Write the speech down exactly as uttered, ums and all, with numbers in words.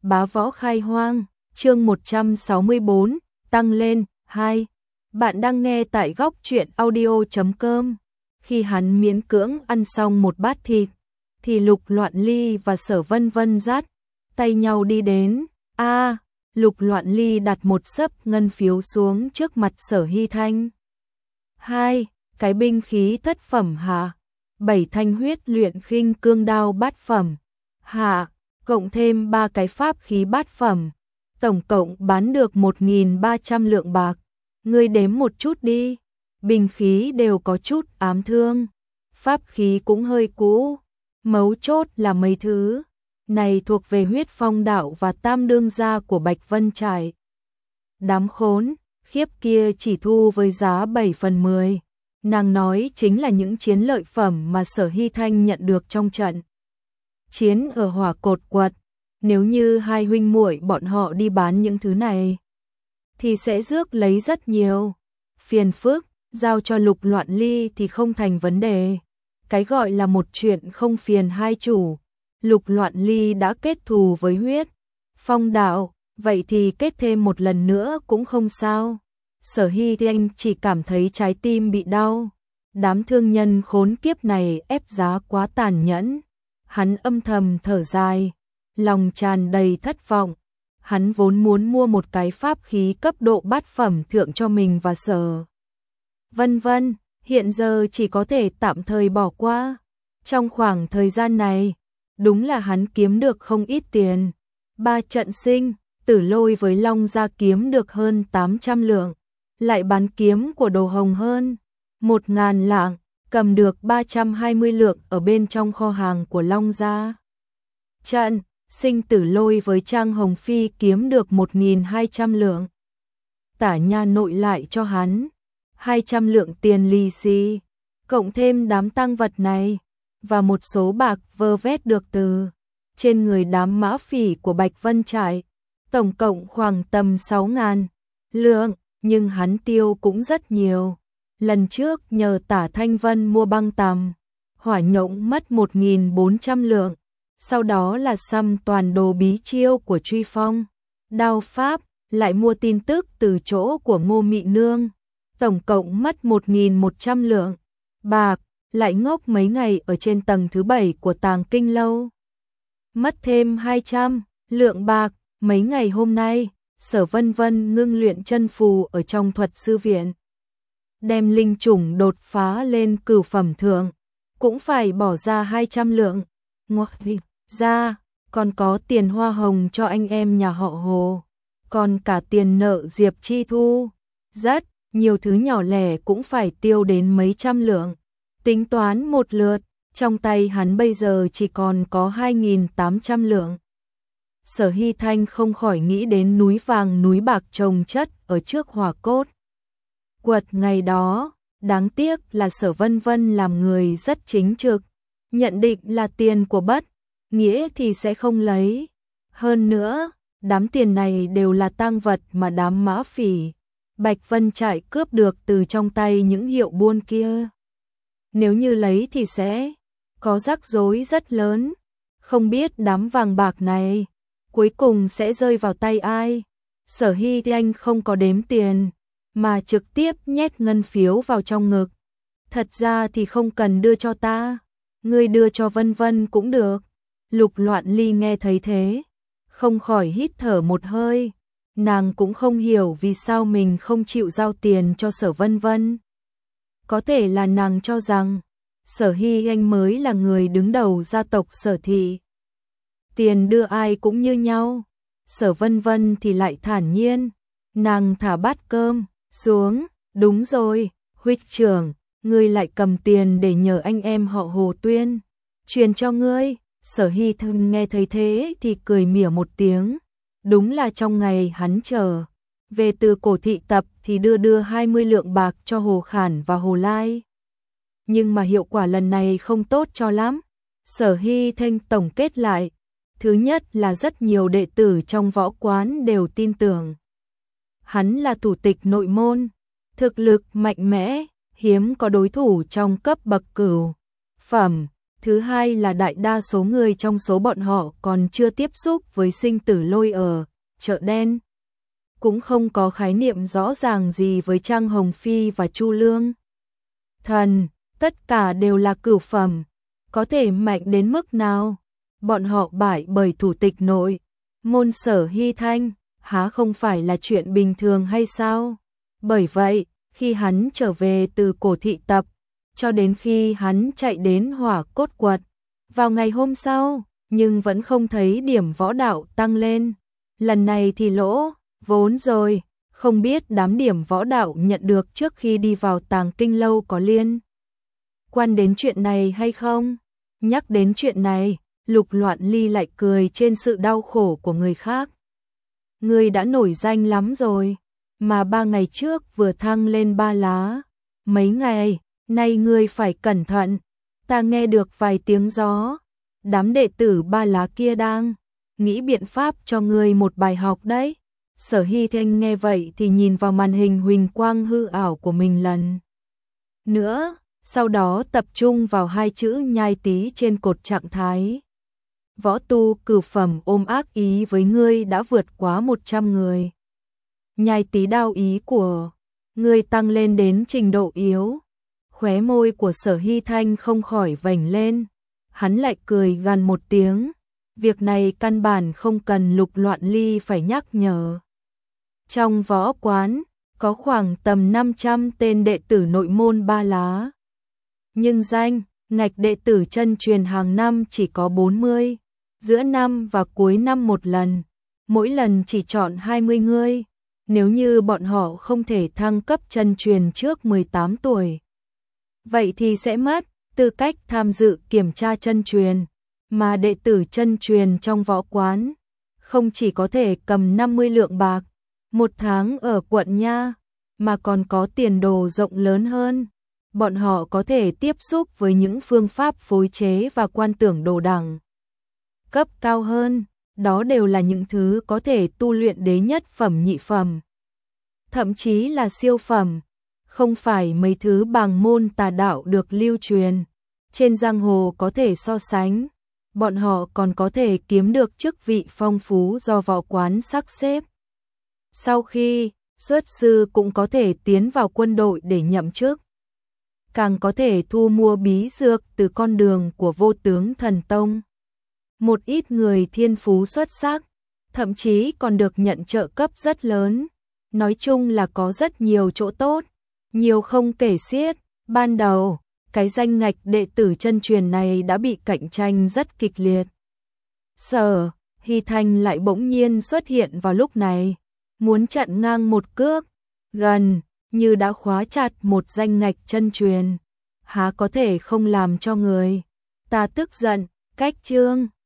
Bá võ khai hoang, chương một trăm sáu mươi bốn, tăng lên, hai. Bạn đang nghe tại góc truyện audio chấm com. Khi hắn miễn cưỡng ăn xong một bát thịt, thì Lục Loạn Ly và Sở Vân Vân dắt tay nhau đi đến. A, à, Lục Loạn Ly đặt một xấp ngân phiếu xuống trước mặt Sở Hy Thanh. Hai, cái binh khí thất phẩm hạ, bảy thanh huyết luyện khinh cương đao bát phẩm hạ, cộng thêm ba cái pháp khí bát phẩm, tổng cộng bán được một nghìn ba trăm lượng bạc. Ngươi đếm một chút đi, binh khí đều có chút ám thương, pháp khí cũng hơi cũ, mấu chốt là mấy thứ này thuộc về huyết phong đạo và tam đương gia của Bạch Vân Trại. Đám khốn, khiếp kia chỉ thu với giá bảy phần mười. Nàng nói chính là những chiến lợi phẩm mà Sở Hy Thanh nhận được trong trận chiến ở Hỏa Cột Quật. Nếu như hai huynh muội bọn họ đi bán những thứ này thì sẽ rước lấy rất nhiều phiền phức, giao cho Lục Loạn Ly thì không thành vấn đề. Cái gọi là một chuyện không phiền hai chủ. Lục Loạn Ly đã kết thù với huyết phong đạo, vậy thì kết thêm một lần nữa cũng không sao. Sở Hy Thanh chỉ cảm thấy trái tim bị đau. Đám thương nhân khốn kiếp này ép giá quá tàn nhẫn. Hắn âm thầm thở dài, lòng tràn đầy thất vọng. Hắn vốn muốn mua một cái pháp khí cấp độ bát phẩm thượng cho mình và Sở Vân Vân, hiện giờ chỉ có thể tạm thời bỏ qua. Trong khoảng thời gian này, đúng là hắn kiếm được không ít tiền. Ba trận sinh, Tử Lôi với Long Gia kiếm được hơn tám trăm lượng, lại bán kiếm của Đồ Hồng hơn một ngàn lạng, cầm được ba trăm hai mươi lượng ở bên trong kho hàng của Long Gia. Trận sinh Tử Lôi với Trang Hồng Phi kiếm được một nghìn hai trăm lượng. Tả Nha nội lại cho hắn hai trăm lượng tiền lì xì, cộng thêm đám tang vật này và một số bạc vơ vét được từ trên người đám mã phỉ của Bạch Vân Trại, tổng cộng khoảng tầm sáu ngàn lượng, nhưng hắn tiêu cũng rất nhiều. Lần trước nhờ Tả Thanh Vân mua băng tằm hỏa nhộng mất một nghìn bốn trăm lượng, sau đó là xăm toàn đồ bí chiêu của Truy Phong đao pháp, lại mua tin tức từ chỗ của Ngô Mị Nương, tổng cộng mất một nghìn một trăm lượng bạc, lại ngốc mấy ngày ở trên tầng thứ bảy của Tàng Kinh Lâu, mất thêm hai trăm lượng bạc. Mấy ngày hôm nay, Sở Vân Vân ngưng luyện chân phù ở trong thuật sư viện, đem linh chủng đột phá lên cửu phẩm thượng, cũng phải bỏ ra hai trăm lượng. Ngoài ra, còn có tiền hoa hồng cho anh em nhà họ Hồ, còn cả tiền nợ Diệp Chi Thu, rất nhiều thứ nhỏ lẻ cũng phải tiêu đến mấy trăm lượng. Tính toán một lượt, trong tay hắn bây giờ chỉ còn có hai nghìn tám trăm lượng. Sở Hy Thanh không khỏi nghĩ đến núi vàng núi bạc chồng chất ở trước Hỏa Cốt Quật ngày đó. Đáng tiếc là Sở Vân Vân làm người rất chính trực, nhận định là tiền của Bất Nghĩa thì sẽ không lấy. Hơn nữa, đám tiền này đều là tang vật mà đám mã phỉ Bạch Vân Trại cướp được từ trong tay những hiệu buôn kia. Nếu như lấy thì sẽ có rắc rối rất lớn. Không biết đám vàng bạc này cuối cùng sẽ rơi vào tay ai. Sở Hy Thanh không có đếm tiền, mà trực tiếp nhét ngân phiếu vào trong ngực. Thật ra thì không cần đưa cho ta, ngươi đưa cho Vân Vân cũng được. Lục Loạn Ly nghe thấy thế, không khỏi hít thở một hơi. Nàng cũng không hiểu vì sao mình không chịu giao tiền cho Sở Vân Vân. Có thể là nàng cho rằng Sở Hy Anh mới là người đứng đầu gia tộc Sở thị, tiền đưa ai cũng như nhau. Sở Vân Vân thì lại thản nhiên, nàng thả bát cơm xuống. Đúng rồi, huynh trưởng, ngươi lại cầm tiền để nhờ anh em họ Hồ Tuyên truyền cho ngươi. Sở Hy Thanh nghe thấy thế thì cười mỉa một tiếng. Đúng là trong ngày hắn trở về từ cổ thị tập thì đưa đưa hai mươi lượng bạc cho Hồ Khản và Hồ Lai. Nhưng mà hiệu quả lần này không tốt cho lắm. Sở Hy Thanh tổng kết lại, thứ nhất là rất nhiều đệ tử trong võ quán đều tin tưởng hắn là thủ tịch nội môn, thực lực mạnh mẽ, hiếm có đối thủ trong cấp bậc cửu phẩm. Thứ hai là đại đa số người trong số bọn họ còn chưa tiếp xúc với sinh tử lôi ở chợ đen, cũng không có khái niệm rõ ràng gì với Trang Hồng Phi và Chu Lương Thần, tất cả đều là cửu phẩm, có thể mạnh đến mức nào? Bọn họ bại bởi thủ tịch nội môn Sở Hy Thanh, há không phải là chuyện bình thường hay sao? Bởi vậy, khi hắn trở về từ cổ thị tập, cho đến khi hắn chạy đến Hỏa Cốt Quật vào ngày hôm sau, nhưng vẫn không thấy điểm võ đạo tăng lên. Lần này thì lỗ vốn rồi, không biết đám điểm võ đạo nhận được trước khi đi vào Tàng Kinh Lâu có liên quan đến chuyện này hay không? Nhắc đến chuyện này, Lục Loạn Ly lại cười trên sự đau khổ của người khác. Ngươi đã nổi danh lắm rồi, mà ba ngày trước vừa thăng lên ba lá. Mấy ngày, nay ngươi phải cẩn thận, ta nghe được vài tiếng gió. Đám đệ tử ba lá kia đang nghĩ biện pháp cho ngươi một bài học đấy. Sở Hy Thanh nghe vậy thì nhìn vào màn hình huỳnh quang hư ảo của mình lần nữa, sau đó tập trung vào hai chữ nhai tí trên cột trạng thái. Võ tu cửu phẩm ôm ác ý với ngươi đã vượt quá một trăm người. Nhai tí đao ý của ngươi tăng lên đến trình độ yếu. Khóe môi của Sở Hy Thanh không khỏi vểnh lên. Hắn lại cười gằn một tiếng. Việc này căn bản không cần Lục Loạn Ly phải nhắc nhở. Trong võ quán, có khoảng tầm năm trăm tên đệ tử nội môn ba lá. Nhưng danh, ngạch đệ tử chân truyền hàng năm chỉ có bốn mươi. Giữa năm và cuối năm một lần. Mỗi lần chỉ chọn hai mươi người. Nếu như bọn họ không thể thăng cấp chân truyền trước mười tám tuổi, vậy thì sẽ mất tư cách tham dự kiểm tra chân truyền. Mà đệ tử chân truyền trong võ quán không chỉ có thể cầm năm mươi lượng bạc một tháng ở quận nha, mà còn có tiền đồ rộng lớn hơn. Bọn họ có thể tiếp xúc với những phương pháp phối chế và quan tưởng đồ đẳng cấp cao hơn. Đó đều là những thứ có thể tu luyện đế nhất phẩm nhị phẩm, thậm chí là siêu phẩm. Không phải mấy thứ bàng môn tà đạo được lưu truyền trên giang hồ có thể so sánh. Bọn họ còn có thể kiếm được chức vị phong phú do võ quán sắp xếp. Sau khi xuất sư cũng có thể tiến vào quân đội để nhậm chức. Càng có thể thu mua bí dược từ con đường của Vô Tướng Thần Tông. Một ít người thiên phú xuất sắc, thậm chí còn được nhận trợ cấp rất lớn. Nói chung là có rất nhiều chỗ tốt, nhiều không kể xiết. Ban đầu, cái danh ngạch đệ tử chân truyền này đã bị cạnh tranh rất kịch liệt. Sở Hy Thanh lại bỗng nhiên xuất hiện vào lúc này, muốn chặn ngang một cước, gần như đã khóa chặt một danh ngạch chân truyền. Há có thể không làm cho người ta tức giận. Cách chương